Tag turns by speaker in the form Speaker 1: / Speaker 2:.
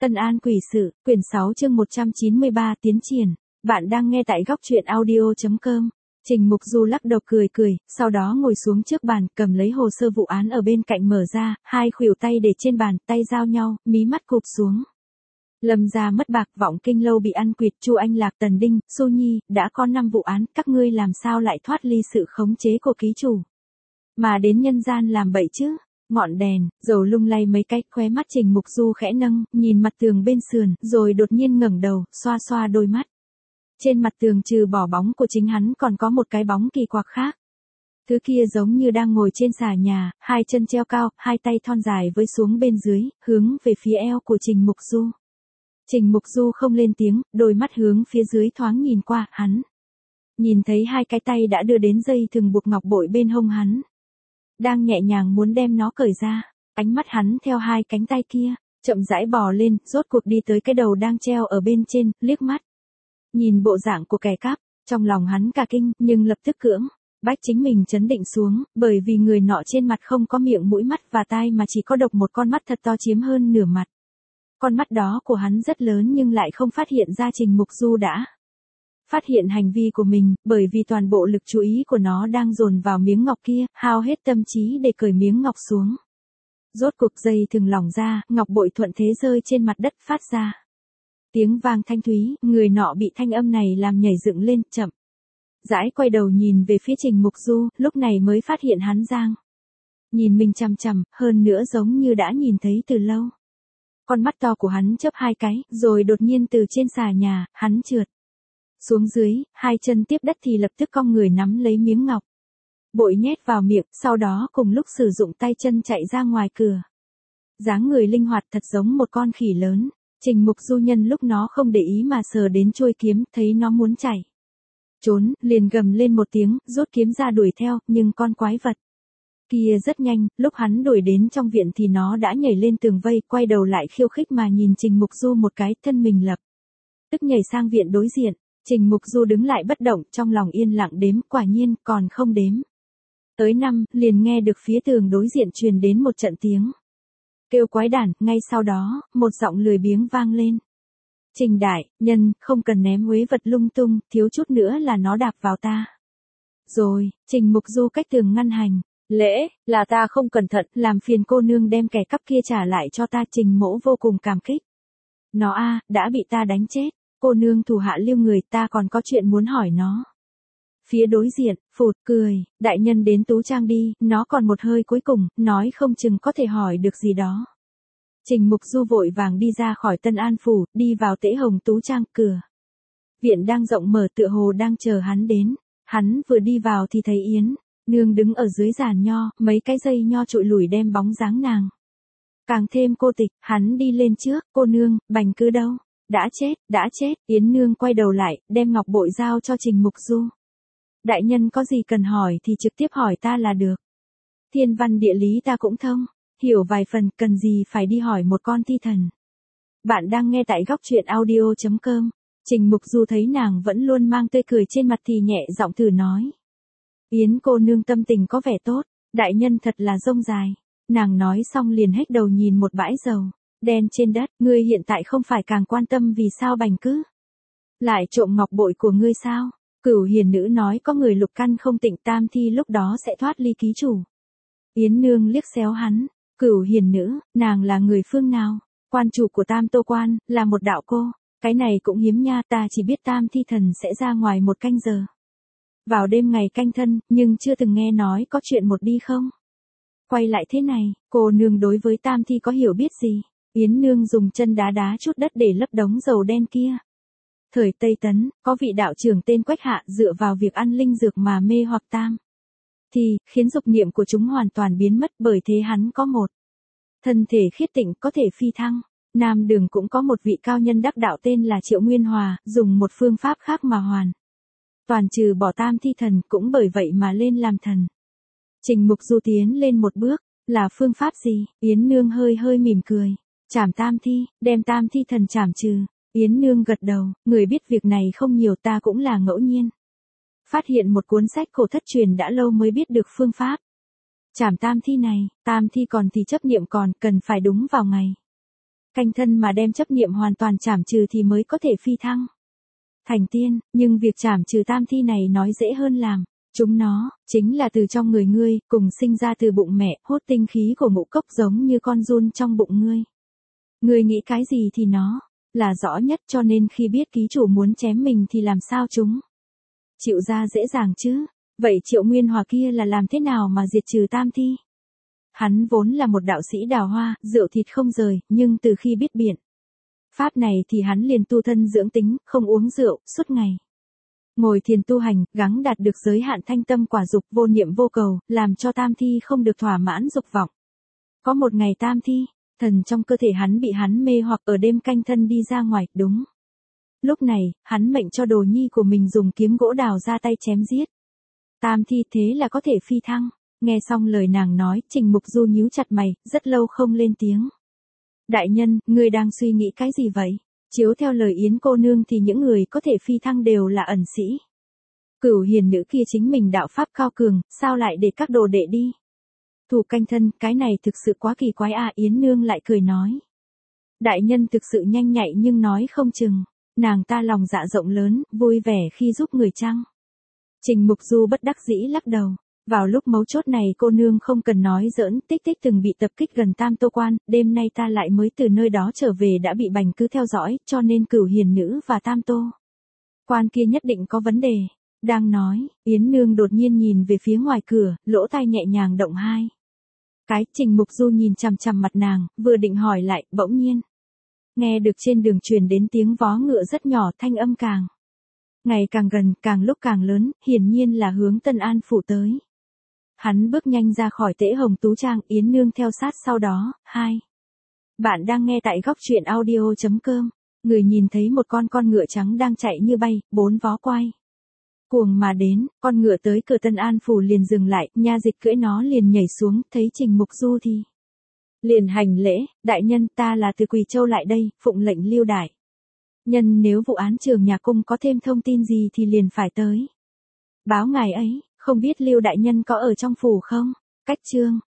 Speaker 1: Tân An Quỷ Sự, quyển 6 chương 193 tiến triển. Bạn đang nghe tại góc truyện audio.com. Trình Mục Du lắc đầu cười cười, sau đó ngồi xuống trước bàn, cầm lấy hồ sơ vụ án ở bên cạnh mở ra, hai khuỷu tay để trên bàn, tay giao nhau, mí mắt cụp xuống. Lâm gia mất bạc, Vọng Kinh lâu bị ăn quỵt, Chu Anh Lạc, Tần Đinh, Xu Nhi, đã có 5 vụ án, các ngươi làm sao lại thoát ly sự khống chế của ký chủ, mà đến nhân gian làm bậy chứ? Ngọn đèn, dầu lung lay mấy cái, khóe mắt Trình Mục Du khẽ nâng, nhìn mặt tường bên sườn, rồi đột nhiên ngẩng đầu, xoa xoa đôi mắt. Trên mặt tường trừ bỏ bóng của chính hắn còn có một cái bóng kỳ quặc khác. Thứ kia giống như đang ngồi trên xà nhà, hai chân treo cao, hai tay thon dài với xuống bên dưới, hướng về phía eo của Trình Mục Du. Trình Mục Du không lên tiếng, đôi mắt hướng phía dưới thoáng nhìn qua, hắn nhìn thấy hai cái tay đã đưa đến dây thừng buộc ngọc bội bên hông hắn, đang nhẹ nhàng muốn đem nó cởi ra. Ánh mắt hắn theo hai cánh tay kia, chậm rãi bò lên, rốt cuộc đi tới cái đầu đang treo ở bên trên, liếc mắt. Nhìn bộ dạng của kẻ cắp, trong lòng hắn cả kinh, nhưng lập tức cưỡng bách chính mình trấn định xuống, bởi vì người nọ trên mặt không có miệng mũi mắt và tai mà chỉ có độc một con mắt thật to chiếm hơn nửa mặt. Con mắt đó của hắn rất lớn nhưng lại không phát hiện ra Trình Mục Du đã phát hiện hành vi của mình, bởi vì toàn bộ lực chú ý của nó đang dồn vào miếng ngọc kia, hao hết tâm trí để cởi miếng ngọc xuống. Rốt cuộc dây thừng lỏng ra, ngọc bội thuận thế rơi trên mặt đất, phát ra tiếng vang thanh thúy, người nọ bị thanh âm này làm nhảy dựng lên, chậm rãi quay đầu nhìn về phía Trình Mục Du, lúc này mới phát hiện hắn giang nhìn mình chằm chằm, hơn nữa giống như đã nhìn thấy từ lâu. Con mắt to của hắn chớp hai cái, rồi đột nhiên từ trên xà nhà, hắn trượt xuống dưới, hai chân tiếp đất thì lập tức cong người nắm lấy miếng ngọc bội nhét vào miệng, sau đó cùng lúc sử dụng tay chân chạy ra ngoài cửa. Dáng người linh hoạt thật giống một con khỉ lớn. Trình Mục Du nhân lúc nó không để ý mà sờ đến chuôi kiếm, thấy nó muốn chạy trốn, liền gầm lên một tiếng, rút kiếm ra đuổi theo, nhưng con quái vật kia rất nhanh, lúc hắn đuổi đến trong viện thì nó đã nhảy lên tường vây, quay đầu lại khiêu khích mà nhìn Trình Mục Du một cái, thân mình lập tức nhảy sang viện đối diện. Trình Mục Du đứng lại bất động, trong lòng yên lặng đếm, quả nhiên, còn không đếm tới 5, liền nghe được phía tường đối diện truyền đến một trận tiếng kêu quái đản, ngay sau đó, một giọng lười biếng vang lên. Trình đại nhân, không cần ném uế vật lung tung, thiếu chút nữa là nó đạp vào ta. Rồi, Trình Mục Du cách tường ngăn hành. Lễ, là ta không cẩn thận, làm phiền cô nương đem kẻ cắp kia trả lại cho ta. Trình mỗ vô cùng cảm kích. Nó đã bị ta đánh chết. Cô nương thủ hạ lưu người, ta còn có chuyện muốn hỏi nó. Phía đối diện, phụt cười, đại nhân đến Tú Trang đi, nó còn một hơi cuối cùng, nói không chừng có thể hỏi được gì đó. Trình Mục Du vội vàng đi ra khỏi Tân An Phủ, đi vào Tễ Hồng Tú Trang, cửa viện đang rộng mở tựa hồ đang chờ hắn đến. Hắn vừa đi vào thì thấy Yến nương đứng ở dưới giàn nho, mấy cái dây nho trụi lủi đem bóng dáng nàng càng thêm cô tịch. Hắn đi lên trước, cô nương, Bành Cứ đâu? Đã chết. Yến nương quay đầu lại, đem ngọc bội giao cho Trình Mục Du. Đại nhân có gì cần hỏi thì trực tiếp hỏi ta là được. Thiên văn địa lý ta cũng thông, hiểu vài phần, cần gì phải đi hỏi một con thi thần. Bạn đang nghe tại góc truyện audio.com. Trình Mục Du thấy nàng vẫn luôn mang tươi cười trên mặt thì nhẹ giọng thử nói. Yến cô nương tâm tình có vẻ tốt, đại nhân thật là rông dài. Nàng nói xong liền hếch đầu nhìn một bãi dầu đen trên đất. Ngươi hiện tại không phải càng quan tâm vì sao Bành Cứ lại trộm ngọc bội của ngươi sao? Cửu hiền nữ nói có người lục căn không tịnh, tam thi lúc đó sẽ thoát ly ký chủ. Yến nương liếc xéo hắn. Cửu hiền nữ, nàng là người phương nào? Quan chủ của Tam Tô Quan, là một đạo cô. Cái này cũng hiếm nha, ta chỉ biết tam thi thần sẽ ra ngoài 1 canh giờ. Vào đêm ngày canh thân, nhưng chưa từng nghe nói có chuyện một đi không. Quay lại thế này, cô nương đối với tam thi có hiểu biết gì? Yến nương dùng chân đá đá chút đất để lấp đống dầu đen kia. Thời Tây Tấn, có vị đạo trưởng tên Quách Hạ dựa vào việc ăn linh dược mà mê hoặc tam thì khiến dục niệm của chúng hoàn toàn biến mất, bởi thế hắn có một thân thể khiết tịnh, có thể phi thăng. Nam Đường cũng có một vị cao nhân đắc đạo tên là Triệu Nguyên Hòa, dùng một phương pháp khác mà hoàn toàn trừ bỏ tam thi thần, cũng bởi vậy mà lên làm thần. Trình Mục Du tiến lên một bước, là phương pháp gì? Yến nương hơi hơi mỉm cười. Trảm tam thi, đem tam thi thần trảm trừ. Yến nương gật đầu, người biết việc này không nhiều, ta cũng là ngẫu nhiên phát hiện một cuốn sách cổ thất truyền đã lâu mới biết được phương pháp trảm tam thi này. Tam thi còn thì chấp niệm còn, cần phải đúng vào ngày Canh thân mà đem chấp niệm hoàn toàn trảm trừ thì mới có thể phi thăng thành tiên, nhưng việc trảm trừ tam thi này nói dễ hơn làm. Chúng nó, chính là từ trong người ngươi, cùng sinh ra từ bụng mẹ, hút tinh khí của ngũ cốc giống như con giun trong bụng ngươi. Ngươi nghĩ cái gì thì nó là rõ nhất, cho nên khi biết ký chủ muốn chém mình thì làm sao chúng chịu ra dễ dàng chứ. Vậy Triệu Nguyên Hòa kia là làm thế nào mà diệt trừ tam thi? Hắn vốn là một đạo sĩ đào hoa, rượu thịt không rời, nhưng từ khi biết biện pháp này thì hắn liền tu thân dưỡng tính, không uống rượu, suốt ngày ngồi thiền tu hành, gắng đạt được giới hạn thanh tâm quả dục, vô niệm vô cầu, làm cho tam thi không được thỏa mãn dục vọng. Có một ngày tam thi, thần trong cơ thể hắn bị hắn mê hoặc ở đêm canh thân đi ra ngoài, đúng. Lúc này, hắn mệnh cho đồ nhi của mình dùng kiếm gỗ đào ra tay chém giết tam thi, thế là có thể phi thăng. Nghe xong lời nàng nói, Trình Mục Du nhíu chặt mày, rất lâu không lên tiếng. Đại nhân, ngươi đang suy nghĩ cái gì vậy? Chiếu theo lời Yến cô nương thì những người có thể phi thăng đều là ẩn sĩ. Cửu hiền nữ kia chính mình đạo pháp cao cường, sao lại để các đồ đệ đi thủ canh thân, cái này thực sự quá kỳ quái à. Yến nương lại cười nói. Đại nhân thực sự nhanh nhạy nhưng nói không chừng, nàng ta lòng dạ rộng lớn, vui vẻ khi giúp người chăng? Trình Mục Du bất đắc dĩ lắc đầu. Vào lúc mấu chốt này cô nương không cần nói giỡn, Tích Tích từng bị tập kích gần Tam Tô Quan, đêm nay ta lại mới từ nơi đó trở về đã bị Bành Cứ theo dõi, cho nên Cửu hiền nữ và Tam Tô Quan kia nhất định có vấn đề. Đang nói, Yến nương đột nhiên nhìn về phía ngoài cửa, lỗ tai nhẹ nhàng động hai cái. Trình Mục Du nhìn chằm chằm mặt nàng, vừa định hỏi lại, bỗng nhiên nghe được trên đường truyền đến tiếng vó ngựa rất nhỏ, thanh âm càng ngày càng gần, càng lúc càng lớn, hiển nhiên là hướng Tân An phủ tới. Hắn bước nhanh ra khỏi Tễ Hồng Tú Trang, Yến nương theo sát sau đó. Bạn đang nghe tại góc truyện audio.com. Người nhìn thấy một con ngựa trắng đang chạy như bay, bốn vó quay cuồng mà đến, con ngựa tới cửa Tân An phủ liền dừng lại, nha dịch cưỡi nó liền nhảy xuống, thấy Trình Mục Du thì liền hành lễ, đại nhân, ta là từ Quỳ Châu lại đây, phụng lệnh Lưu đại nhân nếu vụ án Trường Nhà Cung có thêm thông tin gì thì liền phải tới báo ngài ấy. Không biết Lưu đại nhân có ở trong phủ không? Cách chương